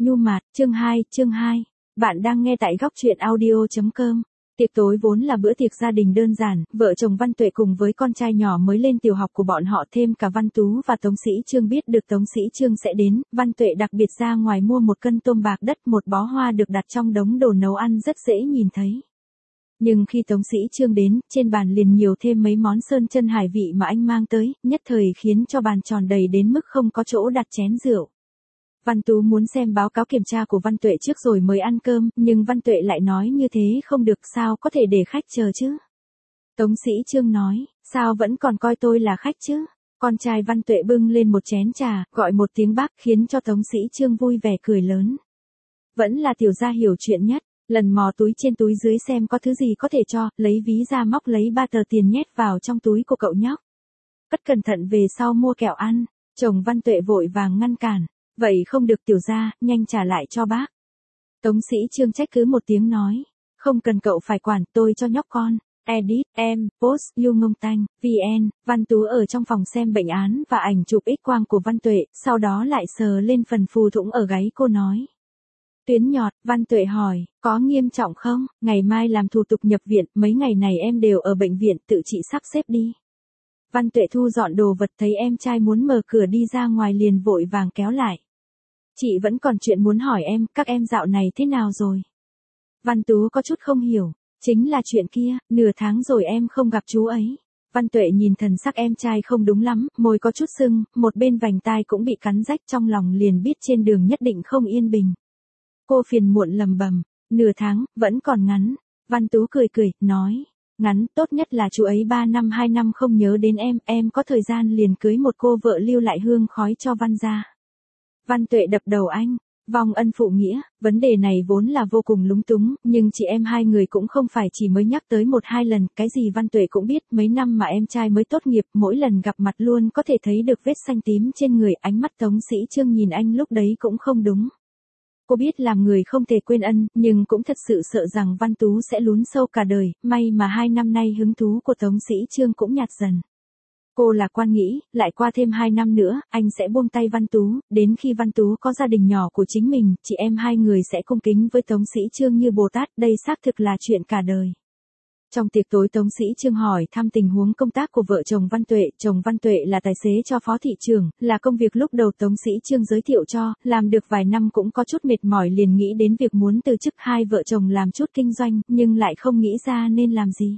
Nhu Mạt, chương 2. Bạn đang nghe tại góc truyện audio.com. Tiệc tối vốn là bữa tiệc gia đình đơn giản, vợ chồng Văn Tuệ cùng với con trai nhỏ mới lên tiểu học của bọn họ thêm cả Văn Tú và Tống Sĩ Chương biết được Tống Sĩ Chương sẽ đến, Văn Tuệ đặc biệt ra ngoài mua một cân tôm bạc đất, một bó hoa được đặt trong đống đồ nấu ăn rất dễ nhìn thấy. Nhưng khi Tống Sĩ Chương đến, trên bàn liền nhiều thêm mấy món sơn chân hải vị mà anh mang tới, nhất thời khiến cho bàn tròn đầy đến mức không có chỗ đặt chén rượu. Văn Tú muốn xem báo cáo kiểm tra của Văn Tuệ trước rồi mới ăn cơm, nhưng Văn Tuệ lại nói như thế không được, sao có thể để khách chờ chứ. Tống Sĩ Chương nói, sao vẫn còn coi tôi là khách chứ. Con trai Văn Tuệ bưng lên một chén trà, gọi một tiếng bác khiến cho Tống Sĩ Chương vui vẻ cười lớn. Vẫn là tiểu gia hiểu chuyện nhất, lần mò túi trên túi dưới xem có thứ gì có thể cho, lấy ví ra móc lấy 3 tờ tiền nhét vào trong túi của cậu nhóc. Cất cẩn thận về sau mua kẹo ăn. Chồng Văn Tuệ vội vàng ngăn cản. Vậy không được tiểu gia, nhanh trả lại cho bác. Tống Sĩ Chương trách cứ một tiếng nói. Không cần cậu phải quản, tôi cho nhóc con. Edit, post, you ngông tanh, vn. Văn Tú ở trong phòng xem bệnh án và ảnh chụp X-quang của Văn Tuệ, sau đó lại sờ lên phần phù thủng ở gáy cô nói. Tuyến nhọt, Văn Tuệ hỏi, có nghiêm trọng không? Ngày mai làm thủ tục nhập viện, mấy ngày này em đều ở bệnh viện, tự chị sắp xếp đi. Văn Tuệ thu dọn đồ vật thấy em trai muốn mở cửa đi ra ngoài liền vội vàng kéo lại. Chị vẫn còn chuyện muốn hỏi em, các em dạo này thế nào rồi? Văn Tú có chút không hiểu, chính là chuyện kia, nửa tháng rồi em không gặp chú ấy. Văn Tuệ nhìn thần sắc em trai không đúng lắm, môi có chút sưng, một bên vành tai cũng bị cắn rách, trong lòng liền biết trên đường nhất định không yên bình. Cô phiền muộn lầm bầm, nửa tháng, vẫn còn ngắn. Văn Tú cười cười, nói, ngắn, tốt nhất là chú ấy 3 năm 2 năm không nhớ đến em có thời gian liền cưới một cô vợ lưu lại hương khói cho Văn gia. Văn Tuệ đập đầu anh, vong ân phụ nghĩa, vấn đề này vốn là vô cùng lúng túng, nhưng chị em hai người cũng không phải chỉ mới nhắc tới 1-2 lần, cái gì Văn Tuệ cũng biết, mấy năm mà em trai mới tốt nghiệp, mỗi lần gặp mặt luôn có thể thấy được vết xanh tím trên người, ánh mắt Tống Sĩ Chương nhìn anh lúc đấy cũng không đúng. Cô biết làm người không thể quên ân, nhưng cũng thật sự sợ rằng Văn Tú sẽ lún sâu cả đời, may mà 2 năm nay hứng thú của Tống Sĩ Chương cũng nhạt dần. Cô lạc quan nghĩ, lại qua thêm 2 năm nữa, anh sẽ buông tay Văn Tú, đến khi Văn Tú có gia đình nhỏ của chính mình, chị em hai người sẽ cung kính với Tống Sĩ Chương như Bồ Tát, đây xác thực là chuyện cả đời. Trong tiệc tối Tống Sĩ Chương hỏi thăm tình huống công tác của vợ chồng Văn Tuệ là tài xế cho phó thị trưởng, là công việc lúc đầu Tống Sĩ Chương giới thiệu cho, làm được vài năm cũng có chút mệt mỏi liền nghĩ đến việc muốn từ chức, hai vợ chồng làm chút kinh doanh, nhưng lại không nghĩ ra nên làm gì.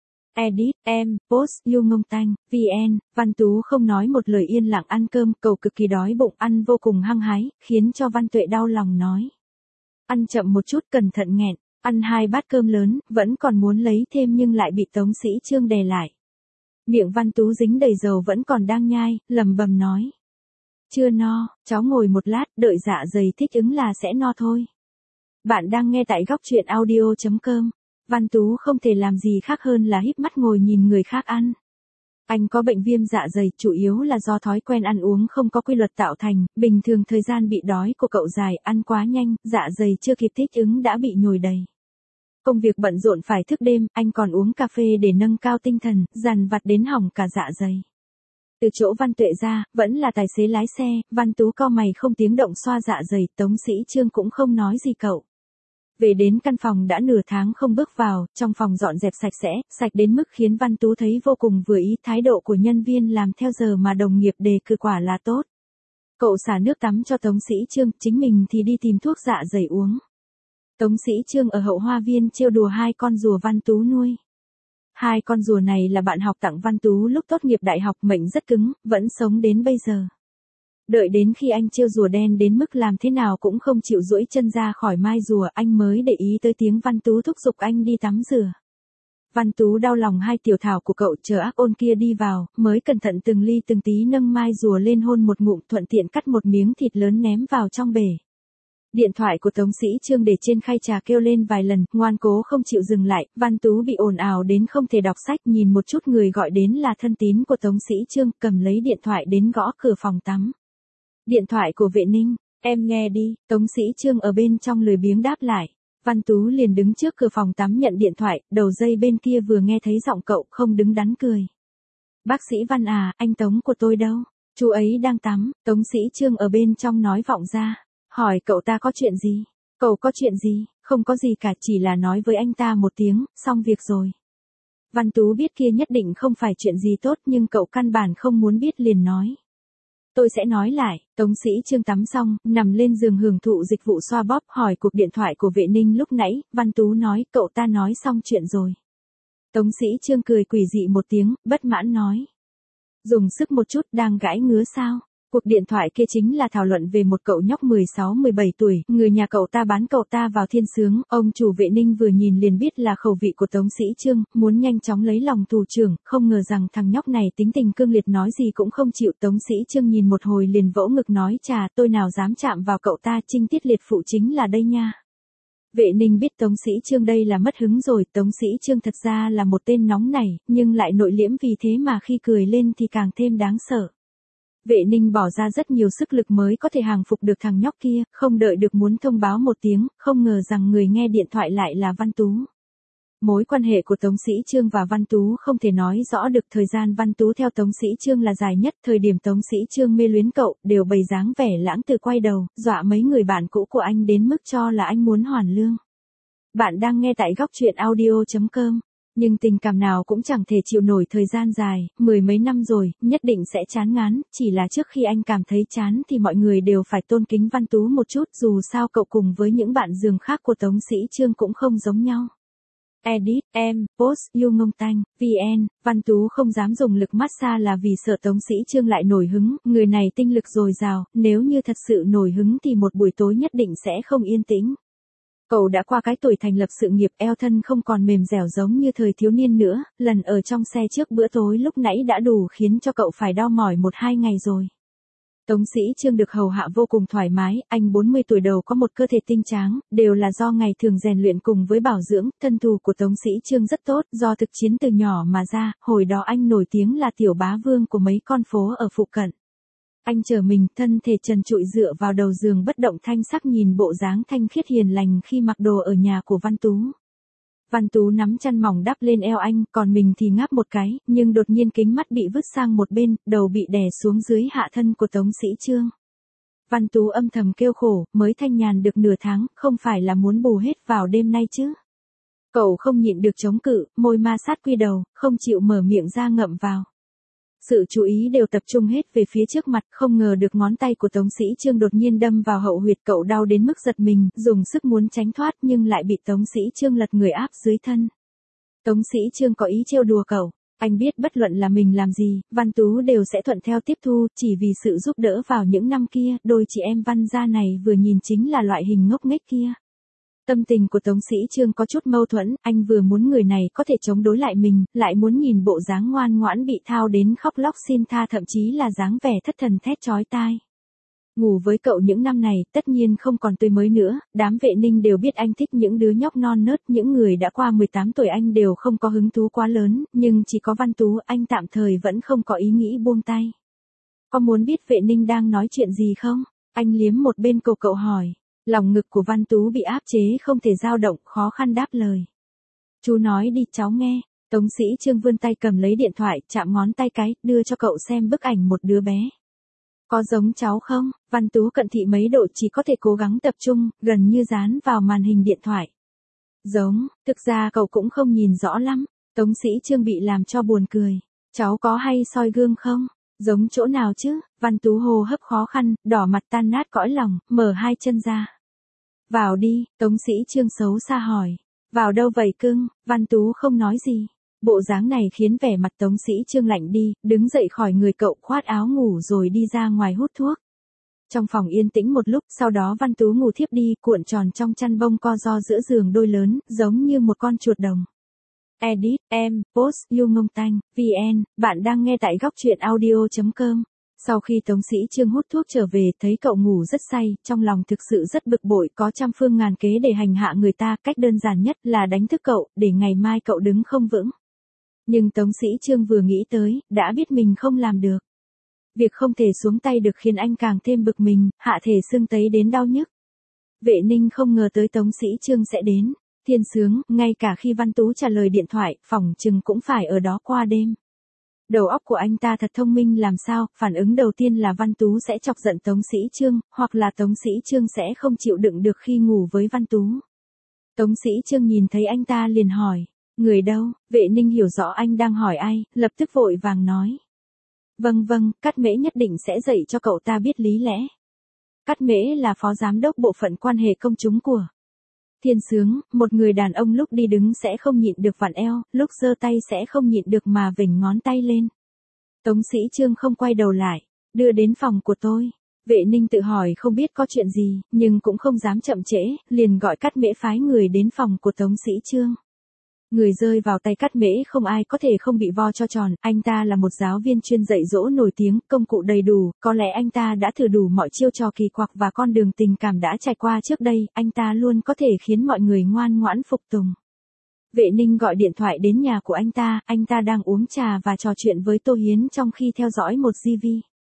Edit, post, you ngông tanh, vn. Văn Tú không nói một lời yên lặng ăn cơm, cậu cực kỳ đói bụng, ăn vô cùng hăng hái, khiến cho Văn Tuệ đau lòng nói. Ăn chậm một chút, cẩn thận nghẹn. Ăn 2 bát cơm lớn, vẫn còn muốn lấy thêm nhưng lại bị Tống Sĩ Chương đè lại. Miệng Văn Tú dính đầy dầu vẫn còn đang nhai, lầm bầm nói. Chưa no, cháu ngồi một lát, đợi dạ dày thích ứng là sẽ no thôi. Bạn đang nghe tại góc truyện audio.com. Văn Tú không thể làm gì khác hơn là híp mắt ngồi nhìn người khác ăn. Anh có bệnh viêm dạ dày, chủ yếu là do thói quen ăn uống không có quy luật tạo thành, bình thường thời gian bị đói của cậu dài, ăn quá nhanh, dạ dày chưa kịp thích ứng đã bị nhồi đầy. Công việc bận rộn phải thức đêm, anh còn uống cà phê để nâng cao tinh thần, dằn vặt đến hỏng cả dạ dày. Từ chỗ Văn Tuệ ra, vẫn là tài xế lái xe, Văn Tú cau mày không tiếng động xoa dạ dày, Tống Sĩ Chương cũng không nói gì cậu. Về đến căn phòng đã nửa tháng không bước vào, trong phòng dọn dẹp sạch sẽ, sạch đến mức khiến Văn Tú thấy vô cùng vừa ý, thái độ của nhân viên làm theo giờ mà đồng nghiệp đề cử quả là tốt. Cậu xả nước tắm cho Tống Sĩ Chương, chính mình thì đi tìm thuốc dạ dày uống. Tống Sĩ Chương ở hậu hoa viên trêu đùa 2 con rùa Văn Tú nuôi. 2 con rùa này là bạn học tặng Văn Tú lúc tốt nghiệp đại học, mệnh rất cứng, vẫn sống đến bây giờ. Đợi đến khi anh trêu rùa đen đến mức làm thế nào cũng không chịu duỗi chân ra khỏi mai rùa, anh mới để ý tới tiếng Văn Tú thúc giục anh đi tắm rửa. Văn Tú đau lòng 2 tiểu thảo của cậu, chờ ác ôn kia đi vào, mới cẩn thận từng ly từng tí nâng mai rùa lên hôn một ngụm, thuận tiện cắt một miếng thịt lớn ném vào trong bể. Điện thoại của Tống Sĩ Chương để trên khay trà kêu lên vài lần, ngoan cố không chịu dừng lại, Văn Tú bị ồn ào đến không thể đọc sách, nhìn một chút người gọi đến là thân tín của Tống Sĩ Chương, cầm lấy điện thoại đến gõ cửa phòng tắm. Điện thoại của Vệ Ninh, em nghe đi, Tống Sĩ Chương ở bên trong lười biếng đáp lại. Văn Tú liền đứng trước cửa phòng tắm nhận điện thoại, đầu dây bên kia vừa nghe thấy giọng cậu không đứng đắn cười. Bác sĩ Văn à, anh Tống của tôi đâu? Chú ấy đang tắm, Tống Sĩ Chương ở bên trong nói vọng ra. hỏi cậu ta có chuyện gì? Cậu có chuyện gì? Không có gì cả, chỉ là nói với anh ta một tiếng, xong việc rồi. Văn Tú biết kia nhất định không phải chuyện gì tốt nhưng cậu căn bản không muốn biết liền nói. Tôi sẽ nói lại. Tống Sĩ Trương tắm xong, nằm lên giường hưởng thụ dịch vụ xoa bóp, hỏi cuộc điện thoại của vệ ninh lúc nãy, Văn Tú nói cậu ta nói xong chuyện rồi. Tống Sĩ Trương cười quỷ dị một tiếng, bất mãn nói. Dùng sức một chút, đang gãi ngứa sao? Cuộc điện thoại kia chính là thảo luận về một cậu nhóc 16-17 tuổi, người nhà cậu ta bán cậu ta vào thiên sướng, ông chủ vệ ninh vừa nhìn liền biết là khẩu vị của Tống Sĩ Trương, muốn nhanh chóng lấy lòng thủ trưởng, không ngờ rằng thằng nhóc này tính tình cương liệt nói gì cũng không chịu. Tống Sĩ Trương nhìn một hồi liền vỗ ngực nói chà, tôi nào dám chạm vào cậu ta, trinh tiết liệt phụ chính là đây nha. Vệ ninh biết Tống Sĩ Trương đây là mất hứng rồi, Tống Sĩ Trương thật ra là một tên nóng nảy, nhưng lại nội liễm vì thế mà khi cười lên thì càng thêm đáng sợ. Vệ ninh bỏ ra rất nhiều sức lực mới có thể hàng phục được thằng nhóc kia, không đợi được muốn thông báo một tiếng, không ngờ rằng người nghe điện thoại lại là Văn Tú. Mối quan hệ của Tống Sĩ Trương và Văn Tú không thể nói rõ được, thời gian Văn Tú theo Tống Sĩ Trương là dài nhất, thời điểm Tống Sĩ Trương mê luyến cậu, đều bày dáng vẻ lãng từ quay đầu, dọa mấy người bạn cũ của anh đến mức cho là anh muốn hoàn lương. Bạn đang nghe tại góc truyện audio.com. Nhưng tình cảm nào cũng chẳng thể chịu nổi thời gian dài, 10 mấy năm rồi, nhất định sẽ chán ngán, chỉ là trước khi anh cảm thấy chán thì mọi người đều phải tôn kính Văn Tú một chút, dù sao cậu cùng với những bạn giường khác của Tống Sĩ Trương cũng không giống nhau. Edit, post, yêu ngông tanh, vn, Văn Tú không dám dùng lực massage là vì sợ Tống Sĩ Trương lại nổi hứng, người này tinh lực dồi dào, nếu như thật sự nổi hứng thì một buổi tối nhất định sẽ không yên tĩnh. Cậu đã qua cái tuổi thành lập sự nghiệp, eo thân không còn mềm dẻo giống như thời thiếu niên nữa, lần ở trong xe trước bữa tối lúc nãy đã đủ khiến cho cậu phải đau mỏi 1-2 ngày rồi. Tống Sĩ Trương được hầu hạ vô cùng thoải mái, anh 40 tuổi đầu có một cơ thể tinh tráng, đều là do ngày thường rèn luyện cùng với bảo dưỡng, thân thủ của Tống Sĩ Trương rất tốt, do thực chiến từ nhỏ mà ra, hồi đó anh nổi tiếng là tiểu bá vương của mấy con phố ở phụ cận. Anh trở mình, thân thể trần trụi dựa vào đầu giường bất động thanh sắc nhìn bộ dáng thanh khiết hiền lành khi mặc đồ ở nhà của Văn Tú. Văn Tú nắm chăn mỏng đắp lên eo anh, còn mình thì ngáp một cái, nhưng đột nhiên kính mắt bị vứt sang một bên, đầu bị đè xuống dưới hạ thân của Tống Sĩ Trương. Văn Tú âm thầm kêu khổ, mới thanh nhàn được nửa tháng, không phải là muốn bù hết vào đêm nay chứ. Cậu không nhịn được chống cự, môi ma sát quy đầu, không chịu mở miệng ra ngậm vào. Sự chú ý đều tập trung hết về phía trước mặt, không ngờ được ngón tay của Tống Sĩ Trương đột nhiên đâm vào hậu huyệt, cậu đau đến mức giật mình, dùng sức muốn tránh thoát nhưng lại bị Tống Sĩ Trương lật người áp dưới thân. Tống Sĩ Trương có ý trêu đùa cậu, anh biết bất luận là mình làm gì, Văn Tú đều sẽ thuận theo tiếp thu, chỉ vì sự giúp đỡ vào những năm kia, đôi chị em Văn gia này vừa nhìn chính là loại hình ngốc nghếch kia. Tâm tình của Tống Sĩ Trương có chút mâu thuẫn, anh vừa muốn người này có thể chống đối lại mình, lại muốn nhìn bộ dáng ngoan ngoãn bị thao đến khóc lóc xin tha, thậm chí là dáng vẻ thất thần thét chói tai. Ngủ với cậu những năm này, tất nhiên không còn tươi mới nữa, đám vệ ninh đều biết anh thích những đứa nhóc non nớt, những người đã qua 18 tuổi anh đều không có hứng thú quá lớn, nhưng chỉ có Văn Tú anh tạm thời vẫn không có ý nghĩ buông tay. Có muốn biết vệ ninh đang nói chuyện gì không? Anh liếm một bên cổ cậu hỏi. Lòng ngực của Văn Tú bị áp chế không thể dao động, khó khăn đáp lời. Chú nói đi cháu nghe. Tống Sĩ Trương vươn tay cầm lấy điện thoại, chạm ngón tay cái, đưa cho cậu xem bức ảnh một đứa bé. Có giống cháu không? Văn Tú cận thị mấy độ chỉ có thể cố gắng tập trung, gần như dán vào màn hình điện thoại. Giống, thực ra cậu cũng không nhìn rõ lắm. Tống Sĩ Trương bị làm cho buồn cười. Cháu có hay soi gương không? Giống chỗ nào chứ? Văn Tú hô hấp khó khăn, đỏ mặt tan nát cõi lòng, mở hai chân ra. Vào đi, Tống Sĩ Trương xấu xa hỏi. Vào đâu vậy cưng? Văn Tú không nói gì. Bộ dáng này khiến vẻ mặt Tống Sĩ Trương lạnh đi, đứng dậy khỏi người cậu, khoát áo ngủ rồi đi ra ngoài hút thuốc. Trong phòng yên tĩnh một lúc, sau đó Văn Tú ngủ thiếp đi, cuộn tròn trong chăn bông co ro giữa giường đôi lớn, giống như một con chuột đồng. Edit, post, yêu ngông tanh, vn, bạn đang nghe tại góc truyện audio.com. Sau khi Tống Sĩ Trương hút thuốc trở về, thấy cậu ngủ rất say, trong lòng thực sự rất bực bội, có trăm phương ngàn kế để hành hạ người ta, cách đơn giản nhất là đánh thức cậu, để ngày mai cậu đứng không vững. Nhưng Tống Sĩ Trương vừa nghĩ tới, đã biết mình không làm được. Việc không thể xuống tay được khiến anh càng thêm bực mình, hạ thể sưng tấy đến đau nhức. Vệ ninh không ngờ tới Tống Sĩ Trương sẽ đến. Thiên sướng, ngay cả khi Văn Tú trả lời điện thoại, phỏng chừng cũng phải ở đó qua đêm. Đầu óc của anh ta thật thông minh làm sao, phản ứng đầu tiên là Văn Tú sẽ chọc giận Tống Sĩ Chương, hoặc là Tống Sĩ Chương sẽ không chịu đựng được khi ngủ với Văn Tú. Tống Sĩ Chương nhìn thấy anh ta liền hỏi, người đâu? Vệ Ninh hiểu rõ anh đang hỏi ai, lập tức vội vàng nói. Vâng vâng, Cát Mễ nhất định sẽ dạy cho cậu ta biết lý lẽ. Cát Mễ là phó giám đốc bộ phận quan hệ công chúng của Thiên Sướng, một người đàn ông lúc đi đứng sẽ không nhịn được vặn eo, lúc giơ tay sẽ không nhịn được mà vểnh ngón tay lên. Tống Sĩ Chương không quay đầu lại, đưa đến phòng của tôi. Vệ Ninh tự hỏi không biết có chuyện gì, nhưng cũng không dám chậm trễ, liền gọi Cát Mễ phái người đến phòng của Tống Sĩ Chương. Người rơi vào tay Cát Mễ không ai có thể không bị vo cho tròn, anh ta là một giáo viên chuyên dạy dỗ nổi tiếng, công cụ đầy đủ, có lẽ anh ta đã thử đủ mọi chiêu trò kỳ quặc và con đường tình cảm đã trải qua trước đây, anh ta luôn có thể khiến mọi người ngoan ngoãn phục tùng. Vệ Ninh gọi điện thoại đến nhà của anh ta đang uống trà và trò chuyện với Tô Hiến trong khi theo dõi một TV.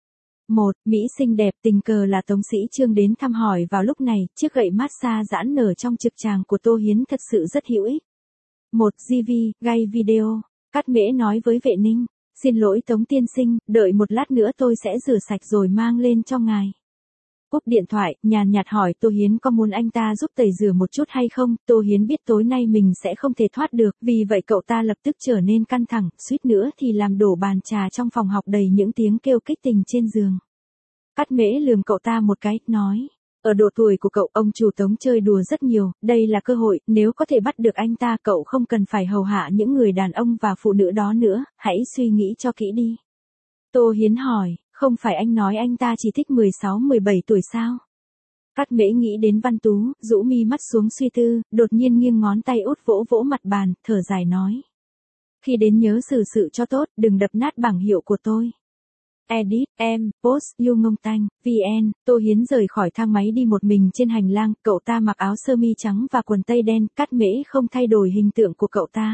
Một, Mỹ xinh đẹp tình cờ là Tống Sĩ Chương đến thăm hỏi vào lúc này, chiếc gậy massage giãn nở trong trực tràng của Tô Hiến thật sự rất hữu ích. Một, GV, gay video, Cát Mễ nói với Vệ Ninh, xin lỗi Tống tiên sinh, đợi một lát nữa tôi sẽ rửa sạch rồi mang lên cho ngài. Cúp điện thoại, nhàn nhạt hỏi Tô Hiến có muốn anh ta giúp tẩy rửa một chút hay không, Tô Hiến biết tối nay mình sẽ không thể thoát được, vì vậy cậu ta lập tức trở nên căng thẳng, suýt nữa thì làm đổ bàn trà trong phòng học đầy những tiếng kêu kích tình trên giường. Cát Mễ lườm cậu ta một cái, nói, ở độ tuổi của cậu ông chủ Tống chơi đùa rất nhiều, đây là cơ hội, nếu có thể bắt được anh ta cậu không cần phải hầu hạ những người đàn ông và phụ nữ đó nữa, hãy suy nghĩ cho kỹ đi. Tô Hiến hỏi, không phải anh nói anh ta chỉ thích 16-17 tuổi sao? Cát Mễ nghĩ đến Văn Tú, rũ mi mắt xuống suy tư, đột nhiên nghiêng ngón tay út vỗ vỗ mặt bàn, thở dài nói. Khi đến nhớ xử sự cho tốt, đừng đập nát bảng hiệu của tôi. Edit, post, you ngông tanh, vn, Tô Hiến rời khỏi thang máy đi một mình trên hành lang, cậu ta mặc áo sơ mi trắng và quần tây đen, Cát Mễ không thay đổi hình tượng của cậu ta.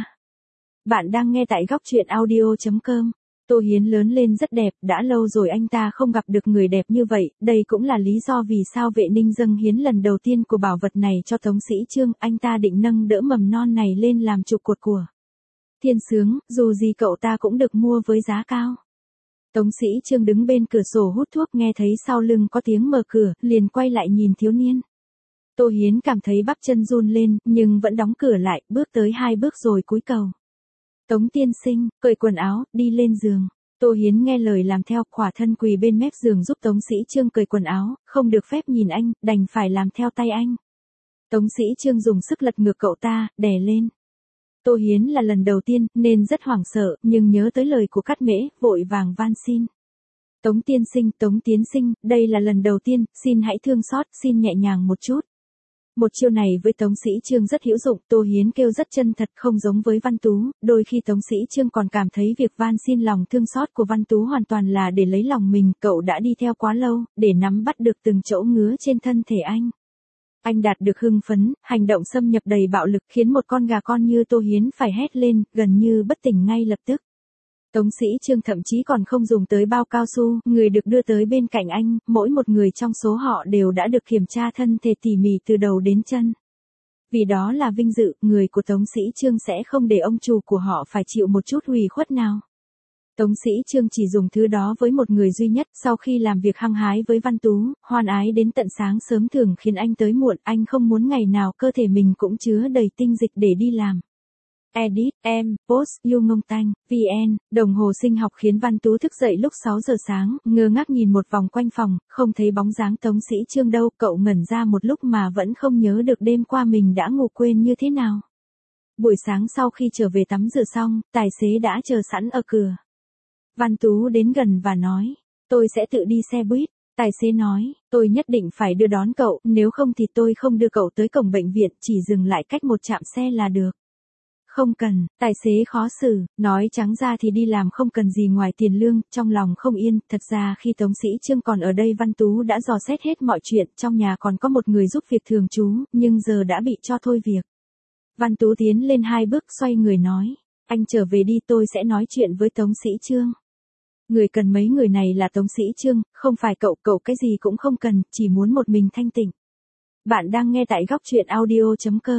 Bạn đang nghe tại góc truyện audio.com. Tô Hiến lớn lên rất đẹp, đã lâu rồi anh ta không gặp được người đẹp như vậy, đây cũng là lý do vì sao Vệ Ninh dâng hiến lần đầu tiên của bảo vật này cho Tống Sĩ Chương, anh ta định nâng đỡ mầm non này lên làm trụ cột của Thiên Sướng, dù gì cậu ta cũng được mua với giá cao. Tống Sĩ Chương đứng bên cửa sổ hút thuốc nghe thấy sau lưng có tiếng mở cửa, liền quay lại nhìn thiếu niên. Tô Hiến cảm thấy bắp chân run lên, nhưng vẫn đóng cửa lại, bước tới 2 bước rồi cúi cầu. Tống tiên sinh, cởi quần áo, đi lên giường. Tô Hiến nghe lời làm theo, khỏa thân quỳ bên mép giường giúp Tống Sĩ Chương cởi quần áo, không được phép nhìn anh, đành phải làm theo tay anh. Tống Sĩ Chương dùng sức lật ngược cậu ta, đè lên. Tô Hiến là lần đầu tiên, nên rất hoảng sợ, nhưng nhớ tới lời của Cát Mễ, vội vàng van xin. Tống tiên sinh, Tống tiến sinh, đây là lần đầu tiên, xin hãy thương xót, xin nhẹ nhàng một chút. Một chiêu này với Tống Sĩ Chương rất hữu dụng, Tô Hiến kêu rất chân thật, không giống với Văn Tú, đôi khi Tống Sĩ Chương còn cảm thấy việc van xin lòng thương xót của Văn Tú hoàn toàn là để lấy lòng mình, cậu đã đi theo quá lâu, để nắm bắt được từng chỗ ngứa trên thân thể anh. Anh đạt được hưng phấn, hành động xâm nhập đầy bạo lực khiến một con gà con như Tô Hiến phải hét lên, gần như bất tỉnh ngay lập tức. Tống Sĩ Chương thậm chí còn không dùng tới bao cao su, người được đưa tới bên cạnh anh, mỗi một người trong số họ đều đã được kiểm tra thân thể tỉ mỉ từ đầu đến chân. Vì đó là vinh dự, người của Tống Sĩ Chương sẽ không để ông chủ của họ phải chịu một chút ủy khuất nào. Tống Sĩ Chương chỉ dùng thứ đó với một người duy nhất, sau khi làm việc hăng hái với Văn Tú, hoan ái đến tận sáng sớm thường khiến anh tới muộn, anh không muốn ngày nào cơ thể mình cũng chứa đầy tinh dịch để đi làm. Edit, post, you ngông tanh, vn, đồng hồ sinh học khiến Văn Tú thức dậy lúc 6 giờ sáng, ngơ ngác nhìn một vòng quanh phòng, không thấy bóng dáng Tống Sĩ Chương đâu, cậu ngẩn ra một lúc mà vẫn không nhớ được đêm qua mình đã ngủ quên như thế nào. Buổi sáng sau khi trở về tắm rửa xong, tài xế đã chờ sẵn ở cửa. Văn Tú đến gần và nói, tôi sẽ tự đi xe buýt. Tài xế nói, tôi nhất định phải đưa đón cậu, nếu không thì tôi không đưa cậu tới cổng bệnh viện, chỉ dừng lại cách một trạm xe là được. Không cần, tài xế khó xử, nói trắng ra thì đi làm không cần gì ngoài tiền lương, trong lòng không yên, thật ra khi Tống Sĩ Chương còn ở đây Văn Tú đã dò xét hết mọi chuyện, trong nhà còn có một người giúp việc thường trú, nhưng giờ đã bị cho thôi việc. Văn Tú tiến lên 2 bước xoay người nói, anh trở về đi tôi sẽ nói chuyện với Tống Sĩ Chương. Người cần mấy người này là Tống Sĩ Chương, không phải cậu cái gì cũng không cần, chỉ muốn một mình thanh tịnh. Bạn đang nghe tại góc truyện audio.com.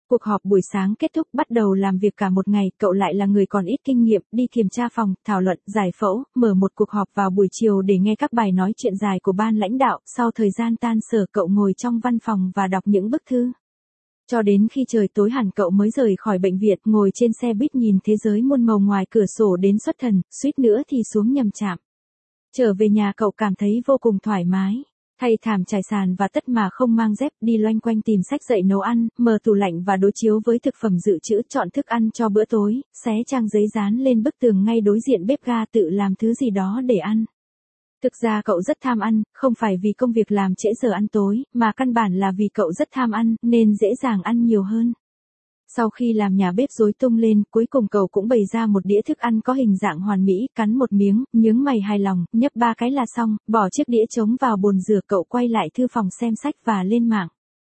Cuộc họp buổi sáng kết thúc, bắt đầu làm việc cả một ngày, cậu lại là người còn ít kinh nghiệm, đi kiểm tra phòng, thảo luận, giải phẫu, mở một cuộc họp vào buổi chiều để nghe các bài nói chuyện dài của ban lãnh đạo, sau thời gian tan sở cậu ngồi trong văn phòng và đọc những bức thư. Cho đến khi trời tối hẳn cậu mới rời khỏi bệnh viện, ngồi trên xe buýt nhìn thế giới muôn màu ngoài cửa sổ đến xuất thần, suýt nữa thì xuống nhầm trạm. Trở về nhà cậu cảm thấy vô cùng thoải mái. Thay thảm trải sàn và tất mà không mang dép, đi loanh quanh tìm sách dạy nấu ăn, mở tủ lạnh và đối chiếu với thực phẩm dự trữ, chọn thức ăn cho bữa tối, xé trang giấy dán lên bức tường ngay đối diện bếp ga, tự làm thứ gì đó để ăn. Thực ra cậu rất tham ăn, không phải vì công việc làm trễ giờ ăn tối, mà căn bản là vì cậu rất tham ăn, nên dễ dàng ăn nhiều hơn. Sau khi làm nhà bếp rối tung lên, cuối cùng cậu cũng bày ra một đĩa thức ăn có hình dạng hoàn mỹ, cắn một miếng, nhướng mày hài lòng, nhấp 3 cái là xong, bỏ chiếc đĩa trống vào bồn rửa, cậu quay lại thư phòng xem sách và lên mạng.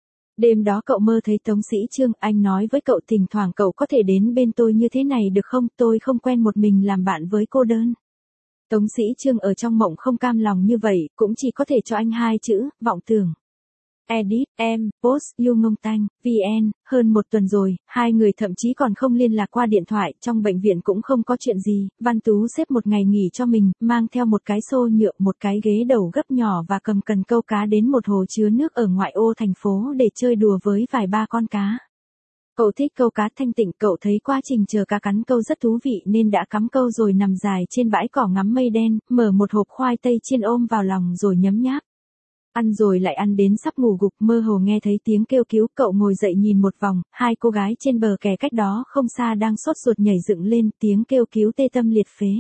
Đêm đó cậu mơ thấy Tống Sĩ Trương, anh nói với cậu thỉnh thoảng cậu có thể đến bên tôi như thế này được không, tôi không quen một mình làm bạn với cô đơn. Tống Sĩ Trương ở trong mộng không cam lòng như vậy, cũng chỉ có thể cho anh 2 chữ, vọng tưởng. Edit, post, you ngông tanh, vn, hơn 1 tuần rồi, hai người thậm chí còn không liên lạc qua điện thoại, trong bệnh viện cũng không có chuyện gì, Văn Tú xếp một ngày nghỉ cho mình, mang theo một cái xô nhựa, một cái ghế đầu gấp nhỏ và cầm cần câu cá đến một hồ chứa nước ở ngoại ô thành phố để chơi đùa với vài ba con cá. Cậu thích câu cá thanh tịnh, cậu thấy quá trình chờ cá cắn câu rất thú vị nên đã cắm câu rồi nằm dài trên bãi cỏ ngắm mây đen, mở một hộp khoai tây chiên ôm vào lòng rồi nhấm nháp. Ăn rồi lại ăn đến sắp ngủ gục, mơ hồ nghe thấy tiếng kêu cứu, cậu ngồi dậy nhìn một vòng, hai cô gái trên bờ kè cách đó không xa đang sốt ruột nhảy dựng lên, tiếng kêu cứu tê tâm liệt phế.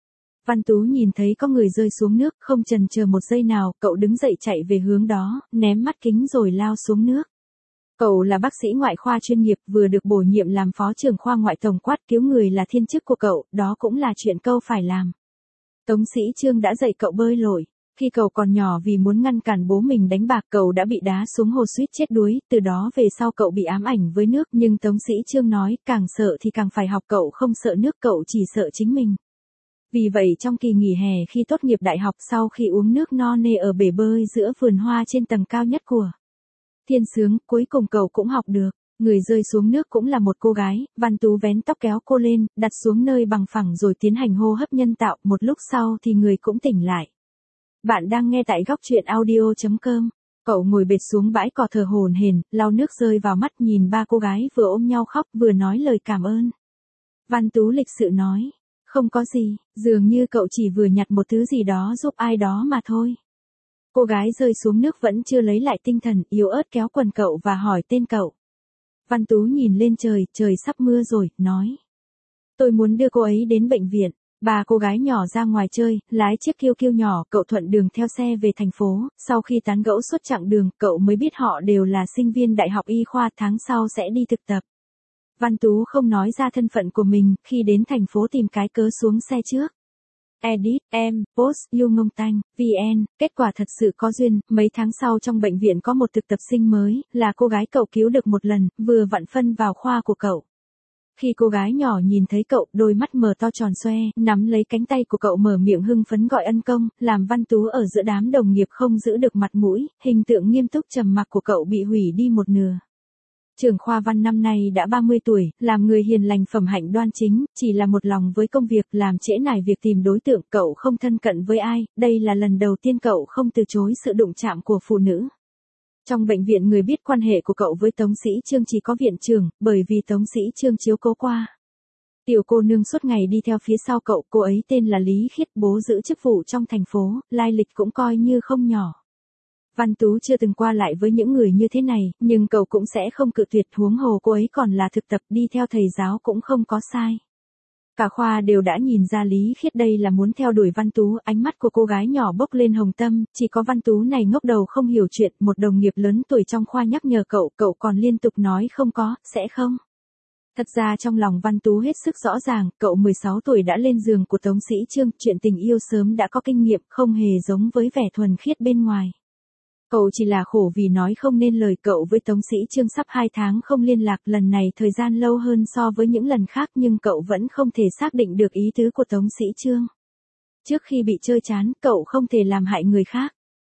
Văn Tú nhìn thấy có người rơi xuống nước, không chần chờ một giây nào, cậu đứng dậy chạy về hướng đó, ném mắt kính rồi lao xuống nước. Cậu là bác sĩ ngoại khoa chuyên nghiệp, vừa được bổ nhiệm làm phó trưởng khoa ngoại tổng quát, cứu người là thiên chức của cậu, đó cũng là chuyện cậu phải làm. Tống Sĩ Trương đã dạy cậu bơi lội. Khi cậu còn nhỏ, vì muốn ngăn cản bố mình đánh bạc, cậu đã bị đá xuống hồ suýt chết đuối, từ đó về sau cậu bị ám ảnh với nước, nhưng Tống Sĩ Trương nói, càng sợ thì càng phải học, cậu không sợ nước, cậu chỉ sợ chính mình. Vì vậy trong kỳ nghỉ hè khi tốt nghiệp đại học, sau khi uống nước no nê ở bể bơi giữa vườn hoa trên tầng cao nhất của Thiên Sướng, cuối cùng cậu cũng học được. Người rơi xuống nước cũng là một cô gái, Văn Tú vén tóc kéo cô lên, đặt xuống nơi bằng phẳng rồi tiến hành hô hấp nhân tạo, một lúc sau thì người cũng tỉnh lại. Bạn đang nghe tại góc truyện audio.com. Cậu ngồi bệt xuống bãi cỏ thở hổn hển, lau nước rơi vào mắt, nhìn ba cô gái vừa ôm nhau khóc vừa nói lời cảm ơn. Văn Tú lịch sự nói, không có gì, dường như cậu chỉ vừa nhặt một thứ gì đó giúp ai đó mà thôi. Cô gái rơi xuống nước vẫn chưa lấy lại tinh thần, yếu ớt kéo quần cậu và hỏi tên cậu. Văn Tú nhìn lên trời, trời sắp mưa rồi, nói. Tôi muốn đưa cô ấy đến bệnh viện. Ba cô gái nhỏ ra ngoài chơi, lái chiếc kiêu kiêu nhỏ, cậu thuận đường theo xe về thành phố, sau khi tán gẫu suốt chặng đường, cậu mới biết họ đều là sinh viên đại học y khoa, tháng sau sẽ đi thực tập. Văn Tú không nói ra thân phận của mình, khi đến thành phố tìm cái cớ xuống xe trước. Edit, post, you ngông tanh, vn, kết quả thật sự có duyên, mấy tháng sau trong bệnh viện có một thực tập sinh mới, là cô gái cậu cứu được một lần, vừa vặn phân vào khoa của cậu. Khi cô gái nhỏ nhìn thấy cậu, đôi mắt mở to tròn xoe, nắm lấy cánh tay của cậu mở miệng hưng phấn gọi ân công, làm Văn Tú ở giữa đám đồng nghiệp không giữ được mặt mũi, hình tượng nghiêm túc trầm mặc của cậu bị hủy đi một nửa. Trưởng khoa Văn năm nay đã 30 tuổi, làm người hiền lành phẩm hạnh đoan chính, chỉ là một lòng với công việc, làm trễ nải việc tìm đối tượng, cậu không thân cận với ai, đây là lần đầu tiên cậu không từ chối sự đụng chạm của phụ nữ. Trong bệnh viện người biết quan hệ của cậu với Tống Sĩ Trương chỉ có viện trưởng, bởi vì Tống Sĩ Trương chiếu cố qua. Tiểu cô nương suốt ngày đi theo phía sau cậu, cô ấy tên là Lý Khiết, bố giữ chức vụ trong thành phố, lai lịch cũng coi như không nhỏ. Văn Tú chưa từng qua lại với những người như thế này, nhưng cậu cũng sẽ không cự tuyệt, huống hồ cô ấy còn là thực tập, đi theo thầy giáo cũng không có sai. Cả khoa đều đã nhìn ra Lý Khiết đây là muốn theo đuổi Văn Tú, ánh mắt của cô gái nhỏ bốc lên hồng tâm, chỉ có Văn Tú này ngốc đầu không hiểu chuyện, một đồng nghiệp lớn tuổi trong khoa nhắc nhở cậu, cậu còn liên tục nói không có, sẽ không. Thật ra trong lòng Văn Tú hết sức rõ ràng, cậu 16 tuổi đã lên giường của Tống Sĩ Trương, chuyện tình yêu sớm đã có kinh nghiệm, không hề giống với vẻ thuần khiết bên ngoài. Cậu chỉ là khổ vì nói không nên lời, cậu với Tống Sĩ Trương sắp 2 tháng không liên lạc, lần này thời gian lâu hơn so với những lần khác nhưng cậu vẫn không thể xác định được ý tứ của Tống Sĩ Trương. Trước khi bị chơi chán, cậu không thể làm hại người khác.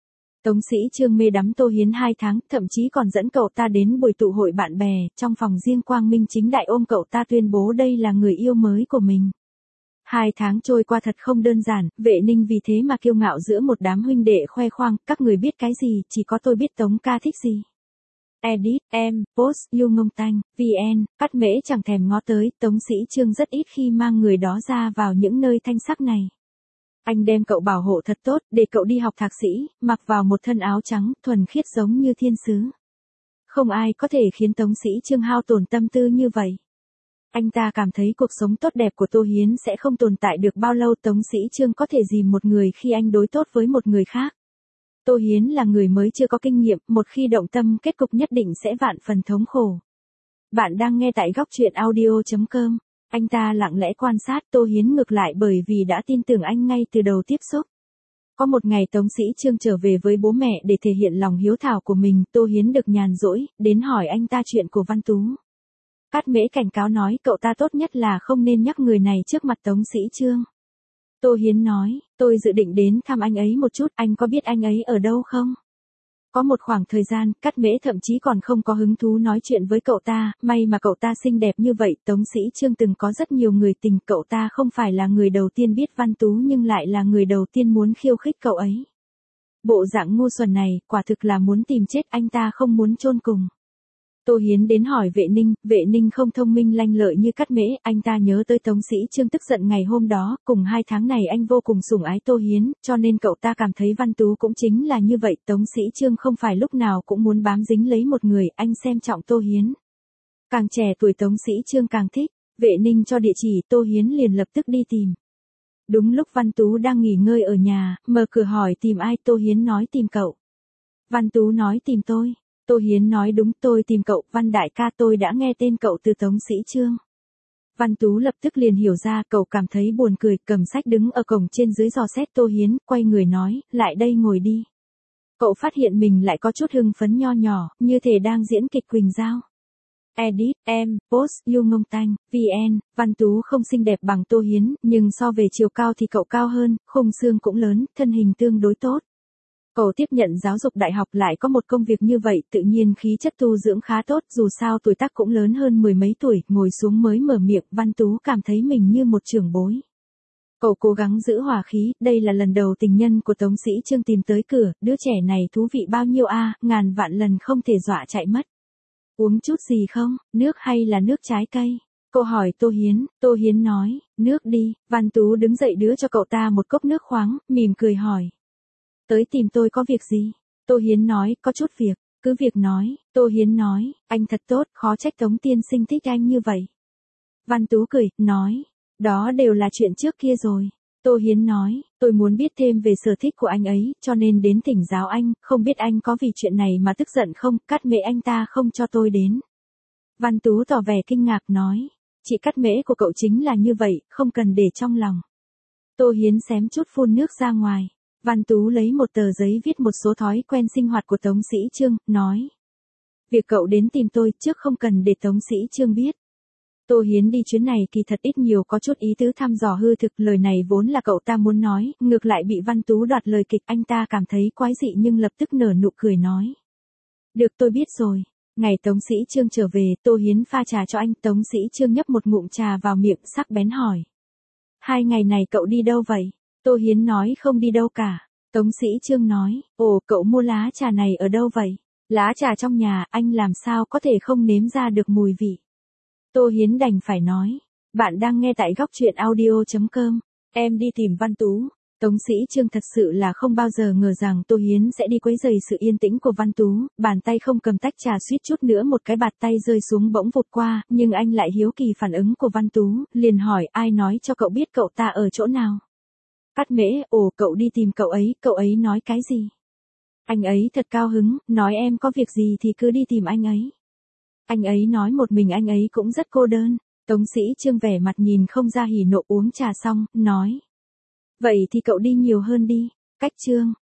Tống Sĩ Trương mê đắm Tô Hiến 2 tháng, thậm chí còn dẫn cậu ta đến buổi tụ hội bạn bè, trong phòng riêng quang minh chính đại ôm cậu ta tuyên bố đây là người yêu mới của mình. 2 tháng trôi qua thật không đơn giản, Vệ Ninh vì thế mà kiêu ngạo giữa một đám huynh đệ khoe khoang, các người biết cái gì, chỉ có tôi biết Tống ca thích gì. Edit, post, yêu ngông tanh, vn, Cát Mễ chẳng thèm ngó tới, Tống Sĩ Trương rất ít khi mang người đó ra vào những nơi thanh sắc này. Anh đem cậu bảo hộ thật tốt, để cậu đi học thạc sĩ, mặc vào một thân áo trắng, thuần khiết giống như thiên sứ. Không ai có thể khiến Tống Sĩ Trương hao tổn tâm tư như vậy. Anh ta cảm thấy cuộc sống tốt đẹp của Tô Hiến sẽ không tồn tại được bao lâu. Tống Sĩ Trương có thể dìm một người khi anh đối tốt với một người khác. Tô Hiến là người mới chưa có kinh nghiệm, một khi động tâm kết cục nhất định sẽ vạn phần thống khổ. Bạn đang nghe tại góc truyện audio.com. Anh ta lặng lẽ quan sát Tô Hiến ngược lại bởi vì đã tin tưởng anh ngay từ đầu tiếp xúc. Có một ngày Tống Sĩ Trương trở về với bố mẹ để thể hiện lòng hiếu thảo của mình, Tô Hiến được nhàn rỗi, đến hỏi anh ta chuyện của Văn Tú. Cát Mễ cảnh cáo nói cậu ta tốt nhất là không nên nhắc người này trước mặt Tống Sĩ Trương. Tô Hiến nói, tôi dự định đến thăm anh ấy một chút, anh có biết anh ấy ở đâu không? Có một khoảng thời gian, Cát Mễ thậm chí còn không có hứng thú nói chuyện với cậu ta, may mà cậu ta xinh đẹp như vậy. Tống Sĩ Trương từng có rất nhiều người tình, cậu ta không phải là người đầu tiên biết Văn Tú nhưng lại là người đầu tiên muốn khiêu khích cậu ấy. Bộ dạng ngu xuẩn này, quả thực là muốn tìm chết, anh ta không muốn chôn cùng. Tô Hiến đến hỏi Vệ Ninh không thông minh lanh lợi như Cát Mễ, anh ta nhớ tới Tống Sĩ Trương tức giận ngày hôm đó, cùng 2 tháng này anh vô cùng sủng ái Tô Hiến, cho nên cậu ta cảm thấy Văn Tú cũng chính là như vậy. Tống Sĩ Trương không phải lúc nào cũng muốn bám dính lấy một người, anh xem trọng Tô Hiến. Càng trẻ tuổi Tống Sĩ Trương càng thích, Vệ Ninh cho địa chỉ, Tô Hiến liền lập tức đi tìm. Đúng lúc Văn Tú đang nghỉ ngơi ở nhà, mở cửa hỏi tìm ai, Tô Hiến nói tìm cậu. Văn Tú nói tìm tôi. Tô Hiến nói đúng, tôi tìm cậu, Văn đại ca, tôi đã nghe tên cậu từ Tống Sĩ Trương. Văn Tú lập tức liền hiểu ra, cậu cảm thấy buồn cười, cầm sách đứng ở cổng trên dưới dò xét Tô Hiến, quay người nói, lại đây ngồi đi. Cậu phát hiện mình lại có chút hưng phấn nho nhỏ, như thể đang diễn kịch Quỳnh Giao. Edit, post, yêu ngông tanh, vn, Văn Tú không xinh đẹp bằng Tô Hiến, nhưng so về chiều cao thì cậu cao hơn, khung xương cũng lớn, thân hình tương đối tốt. Cậu tiếp nhận giáo dục đại học lại có một công việc như vậy, tự nhiên khí chất tu dưỡng khá tốt, dù sao tuổi tác cũng lớn hơn 10 mấy tuổi, ngồi xuống mới mở miệng, Văn Tú cảm thấy mình như một trưởng bối. Cậu cố gắng giữ hòa khí, đây là lần đầu tình nhân của Tống Sĩ Trương tìm tới cửa, đứa trẻ này thú vị bao nhiêu a, ngàn vạn lần không thể dọa chạy mất. Uống chút gì không, nước hay là nước trái cây? Cô hỏi Tô Hiến nói, nước đi. Văn Tú đứng dậy đưa cho cậu ta một cốc nước khoáng, mỉm cười hỏi. Tới tìm tôi có việc gì? Tô Hiến nói, có chút việc, cứ việc nói. Tô Hiến nói, anh thật tốt, khó trách Tống tiên sinh thích anh như vậy. Văn Tú cười, nói, đó đều là chuyện trước kia rồi. Tô Hiến nói, tôi muốn biết thêm về sở thích của anh ấy, cho nên đến thỉnh giáo anh, không biết anh có vì chuyện này mà tức giận không, Cát Mễ anh ta không cho tôi đến. Văn Tú tỏ vẻ kinh ngạc nói, chị Cát Mễ của cậu chính là như vậy, không cần để trong lòng. Tô Hiến xém chút phun nước ra ngoài. Văn Tú lấy một tờ giấy viết một số thói quen sinh hoạt của Tống Sĩ Trương, nói. Việc cậu đến tìm tôi trước không cần để Tống Sĩ Trương biết. Tô Hiến đi chuyến này kỳ thật ít nhiều có chút ý tứ thăm dò hư thực, lời này vốn là cậu ta muốn nói, ngược lại bị Văn Tú đoạt lời kịch, anh ta cảm thấy quái dị nhưng lập tức nở nụ cười nói. Được, tôi biết rồi. Ngày Tống Sĩ Trương trở về, Tô Hiến pha trà cho anh, Tống Sĩ Trương nhấp một ngụm trà vào miệng, sắc bén hỏi. 2 ngày này cậu đi đâu vậy? Tô Hiến nói không đi đâu cả. Tống Sĩ Trương nói, ồ, cậu mua lá trà này ở đâu vậy? Lá trà trong nhà, anh làm sao có thể không nếm ra được mùi vị? Tô Hiến đành phải nói, bạn đang nghe tại góc truyện audio.com. Em đi tìm Văn Tú. Tống Sĩ Trương thật sự là không bao giờ ngờ rằng Tô Hiến sẽ đi quấy rầy sự yên tĩnh của Văn Tú, bàn tay không cầm tách trà suýt chút nữa một cái bạt tay rơi xuống bỗng vụt qua, nhưng anh lại hiếu kỳ phản ứng của Văn Tú, liền hỏi ai nói cho cậu biết cậu ta ở chỗ nào? Cát Mễ, ồ, cậu đi tìm cậu ấy nói cái gì? Anh ấy thật cao hứng, nói em có việc gì thì cứ đi tìm anh ấy. Anh ấy nói một mình anh ấy cũng rất cô đơn. Tống Sĩ Trương vẻ mặt nhìn không ra hỉ nộ, uống trà xong, nói. Vậy thì cậu đi nhiều hơn đi. Cách chương.